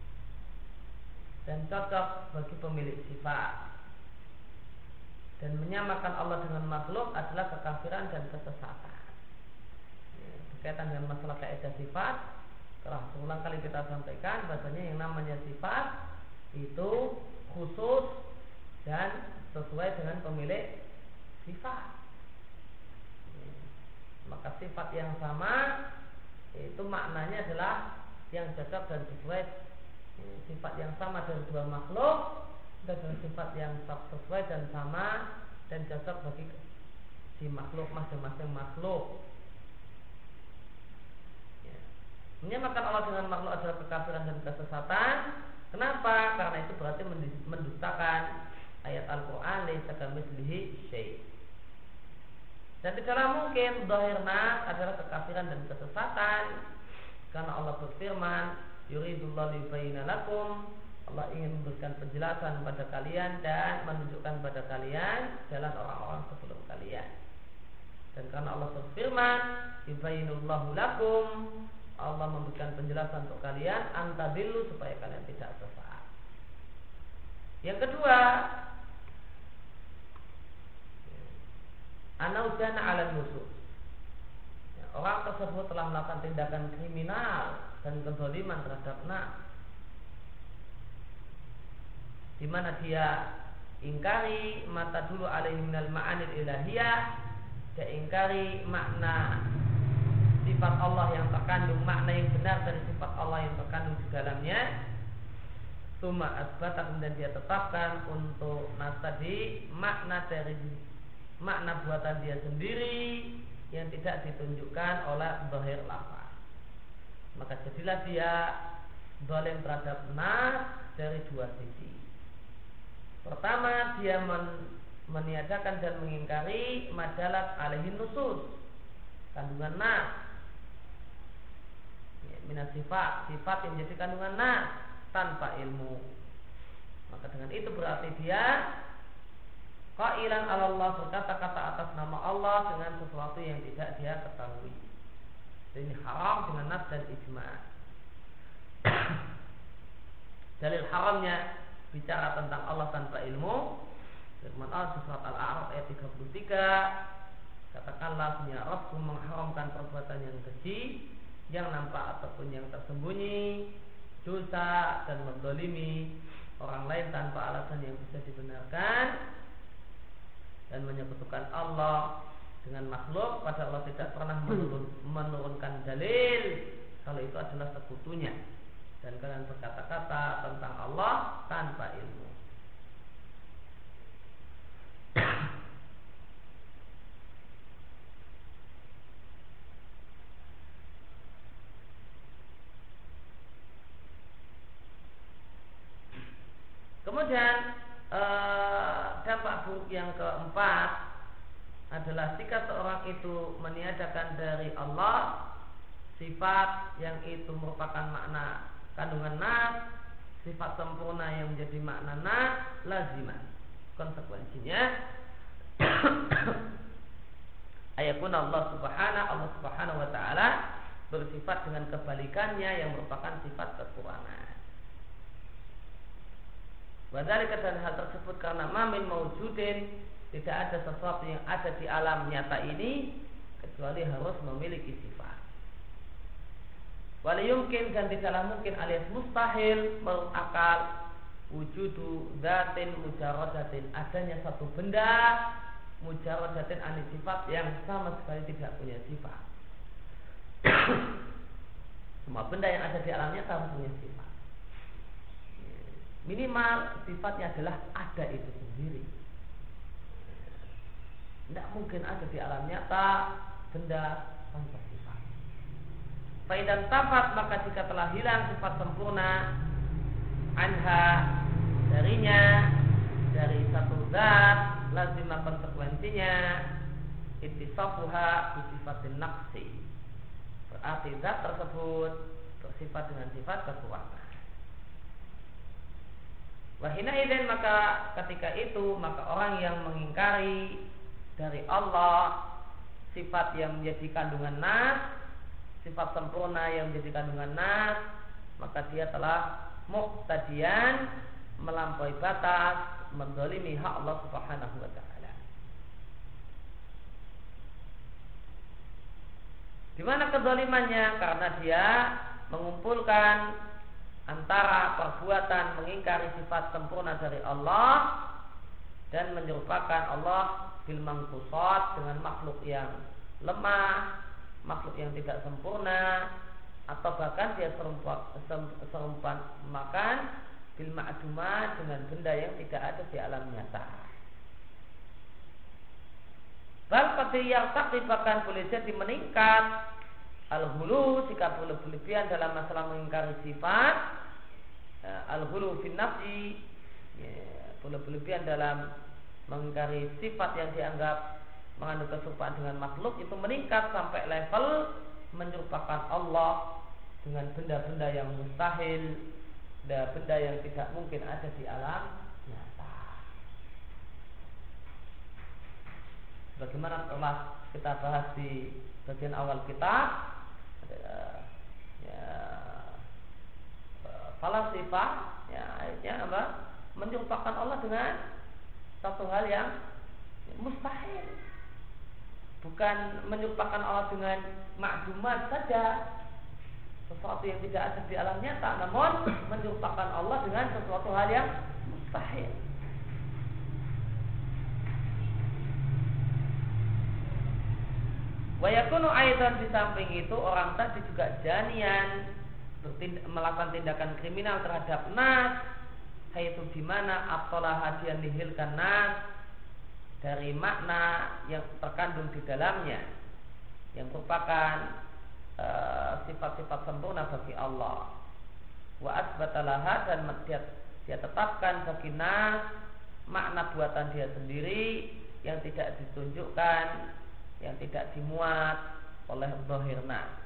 dan cocok bagi pemilik sifat, dan menyamakan Allah dengan makhluk adalah kekafiran dan kesesatan. Berkaitan dengan masalah kaidah sifat, telah berulang kali kita sampaikan bahasanya yang namanya sifat itu khusus dan sesuai dengan pemilik sifat. Maka sifat yang sama itu maknanya adalah yang cocok dan sesuai. Sifat yang sama dari dua makhluk adalah sifat yang sesuai dan sama dan cocok bagi si makhluk, masing-masing makhluk. Menyamakan Allah dengan makhluk adalah kekafiran dan kesesatan. Kenapa? Karena itu berarti mendustakan ayat Al-Quran laisa kamitslihi syai'. Dan tidaklah mungkin zahir nas adalah kekafiran dan kesesatan, karena Allah berfirman yuridullahu liyubayyina lakum, Allah ingin memberikan penjelasan pada kalian dan menunjukkan pada kalian jalan orang-orang sebelum kalian. Dan karena Allah berfirman, yubayyinullahu lakum, Allah memberikan penjelasan untuk kalian antadillu, supaya kalian tidak sesat. Yang kedua, anaudana ala nusus, orang tersebut telah melakukan tindakan kriminal dan kezaliman terhadap nafs, di mana dia ingkari mata dulu alaihi minal ma'anil ilahiyah, dia ingkari makna sifat Allah yang terkandung, makna yang benar dari sifat Allah yang terkandung di dalamnya. Suma asbata, kemudian dia tetapkan untuk nafs tadi makna dari makna buatan dia sendiri yang tidak ditunjukkan oleh zahir lafaz. Maka jadilah dia zalim terhadap nafs dari dua sisi. Pertama, dia men, meniadakan dan mengingkari madalat alaihi nusus, kandungan nafs, ya, minas sifat, sifat yang menjadi kandungan nafs tanpa ilmu. Maka dengan itu berarti dia qailan ala Allah, berkata-kata atas nama Allah dengan sesuatu yang tidak dia ketahui. Dan ini haram dengan nas dan ijma'. Dalil haramnya bicara tentang Allah tanpa ilmu, firman Allah surat Al-A'raf ayat tiga puluh tiga, katakanlah punya Rabbku mengharamkan perbuatan yang keji, yang nampak ataupun yang tersembunyi, dosa dan mendolimi orang lain tanpa alasan yang bisa dibenarkan, dan menyekutukan Allah dengan makhluk, pada Allah tidak pernah menurun, menurunkan dalil kalau itu adalah sekutunya. Dan kalian berkata-kata tentang Allah tanpa ilmu. Kemudian eh, dampak buruk yang keempat adalah jika seorang itu meniadakan dari Allah sifat yang itu merupakan makna kandungan nas, sifat sempurna yang menjadi makna nas, lazimah. Konsekuensinya ayakun Allah subhanahu Allah subhanahu wa ta'ala bersifat dengan kebalikannya yang merupakan sifat kekurangan. Wadhalika, dan hal tersebut karena mamin mawjudin, tidak ada sesuatu yang ada di alam nyata ini kecuali harus memiliki sifat. Wala yumkin, dan tidaklah mungkin alias mustahil menurut akal wujudu dzatin mujarradatin, adanya satu benda mujarradatin ani sifat yang sama sekali tidak punya sifat. Semua benda yang ada di alam nyata harus punya sifat. Minimal sifatnya adalah ada itu sendiri. Tidak mungkin ada di alam nyata benda tanpa sifat. Faidan tafat, maka jika telah hilang sifat sempurna anha darinya, dari satu zat, lazimah konsekuensinya ittisafuha bisifatin naqsi, berarti zat tersebut bersifat dengan sifat kekurangan. Wahina idin, maka ketika itu maka orang yang mengingkari dari Allah sifat yang menjadi kandungan nas, sifat sempurna yang menjadi kandungan nas, maka dia telah muqtadiyan, melampaui batas, menzalimi hak Allah subhanahu wa ta'ala. Di mana kezalimannya? Karena dia mengumpulkan antara perbuatan mengingkari sifat sempurna dari Allah dan menyerupakan Allah bil mangkusat dengan makhluk yang lemah, makhluk yang tidak sempurna, atau bahkan dia serumpan makan bil ma'duma dengan benda yang tidak ada di alam nyata. Bahkan yang tak bahkan boleh jadi meningkat al-hulu, jika berlebihan dalam masalah mengingkari sifat, al-hulu fin nafsi, ya, berlebihan dalam mengingkari sifat yang dianggap mengandung keserupaan dengan makhluk, itu meningkat sampai level menyerupakan Allah dengan benda-benda yang mustahil, dan benda yang tidak mungkin ada di alam nyata. Bagaimana telah kita bahas di bagian awal kitab, ya, falasifah, ya ayatnya apa? Menyerupakan Allah dengan satu hal yang mustahil. Bukan menyerupakan Allah dengan makdumat saja, sesuatu yang tidak ada di alam nyata, namun menyerupakan Allah dengan sesuatu hal yang mustahil. Wa yakunu aidan, di samping itu orang tadi juga janian bertind- melakukan tindakan kriminal terhadap nas, yaitu di mana abtalah dia nihilkan nas dari makna yang terkandung di dalamnya, yang merupakan uh, sifat-sifat sempurna bagi Allah. Wa asbatalaha, dan dia, dia tetapkan bagi nas makna buatan dia sendiri yang tidak ditunjukkan, yang tidak dimuat oleh zahir nas.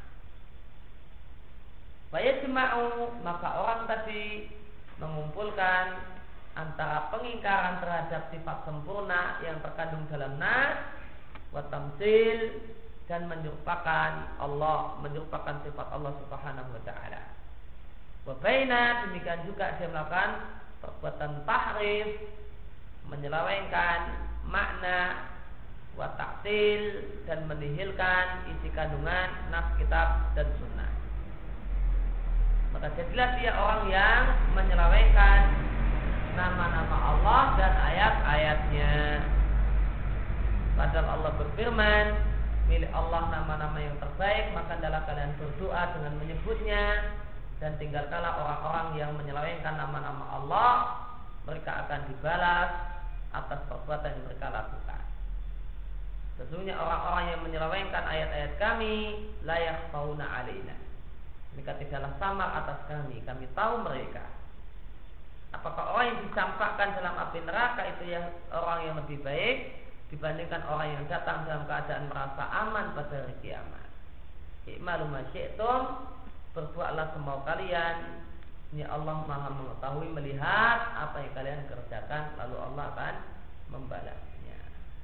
Wa yajma'u, maka orang tadi mengumpulkan antara pengingkaran terhadap sifat sempurna yang terkandung dalam nas, wa tamtsil, dan menyerupakan Allah, menyerupakan sifat Allah Subhanahu wa taala. Wa baina, demikian juga dia melakukan perbuatan tahrif, menyelewengkan makna, wa ta'til, dan menihilkan isi kandungan nas, kitab, dan sunnah. Maka jadilah dia orang yang menyelewengkan nama-nama Allah dan ayat-ayatnya. Padahal Allah berfirman, milik Allah nama-nama yang terbaik, maka hendaklah kalian berdoa dengan menyebutnya, dan tinggalkanlah orang-orang yang menyelewengkan nama-nama Allah, mereka akan dibalas atas perbuatan yang mereka lakukan. Sesungguhnya orang-orang yang menyelewengkan ayat-ayat kami la yakhfauna alaina, mereka tidaklah samar atas kami, kami tahu mereka. Apakah orang yang dicampakkan dalam api neraka itu yang orang yang lebih baik dibandingkan orang yang datang dalam keadaan merasa aman pada hari kiamat? I'malu ma syi'tum, berbuatlah semau kalian, ini Allah Maha mengetahui, melihat apa yang kalian kerjakan, lalu Allah akan membalasnya.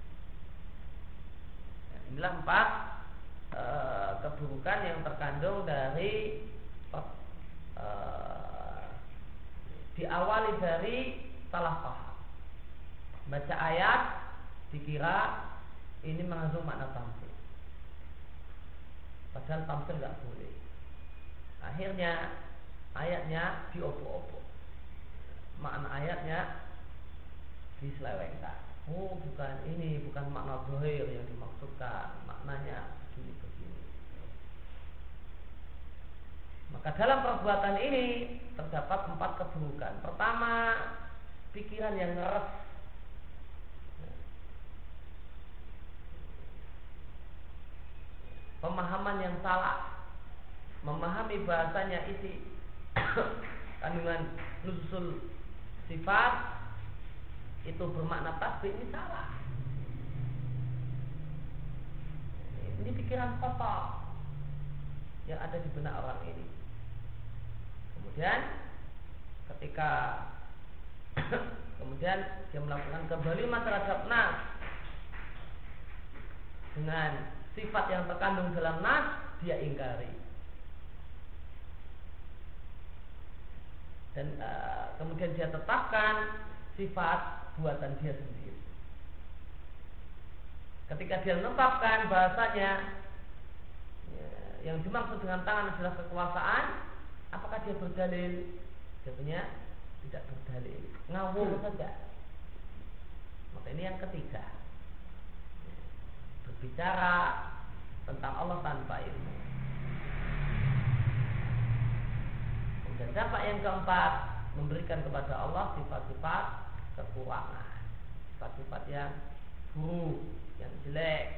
Nah, inilah empat e, keburukan yang terkandung dari e, diawali dari salah paham. Baca ayat dikira ini mengandung makna tamsil, padahal tamsil nggak boleh. Akhirnya ayatnya diobok-obok, makna ayatnya diselewengkan. Oh, bukan ini, bukan makna zahir yang dimaksudkan, maknanya begini-begini. Maka dalam perbuatan ini terdapat empat keburukan. Pertama, pikiran yang ngeres, pemahaman yang salah, memahami bahasanya isi kandungan nusul sifat itu bermakna tasbih, ini salah. Ini pikiran kotor yang ada di benak orang ini. Kemudian ketika kemudian dia melakukan kezaliman terhadap nas dengan sifat yang terkandung dalam nas, dia ingkari. Dan uh, kemudian dia tetapkan sifat buatan dia sendiri. Ketika dia menetapkan bahasanya ya, yang dimaksud dengan tangan adalah kekuasaan, apakah dia berdalil? Jawabnya tidak berdalil, ngawur saja. Maka ini yang ketiga, berbicara tentang Allah tanpa ilmu. Dan dampak yang keempat, memberikan kepada Allah sifat-sifat kekurangan, sifat-sifat yang buruk, yang jelek.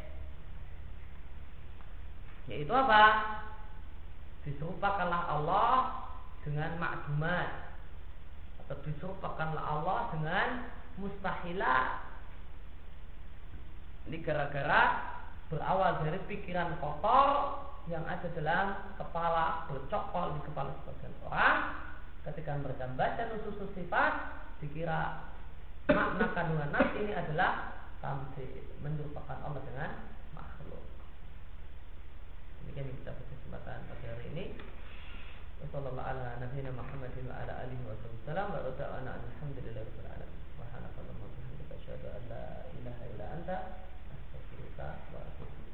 Yaitu apa? Diserupakanlah Allah dengan makdumat, atau diserupakanlah Allah dengan mustahilat. Ini gara-gara berawal dari pikiran kotor yang ada dalam kepala, bercokol di kepala sebagian orang ketika mereka membaca nusus sifat, dikira makna kandungan nas ini adalah tamtsil, menyerupakan Allah dengan makhluk. Demikian kita kesempatan pada hari ini. Wassallallahu ala nabiyina Muhammadin wa ala alihi wasallam wa rada'ana alhamdulillahirabbil alamin. Subhanakallahumma wa bihamdika asyhadu an la ilaha illa anta astaghfiruka wa atubu ilaik.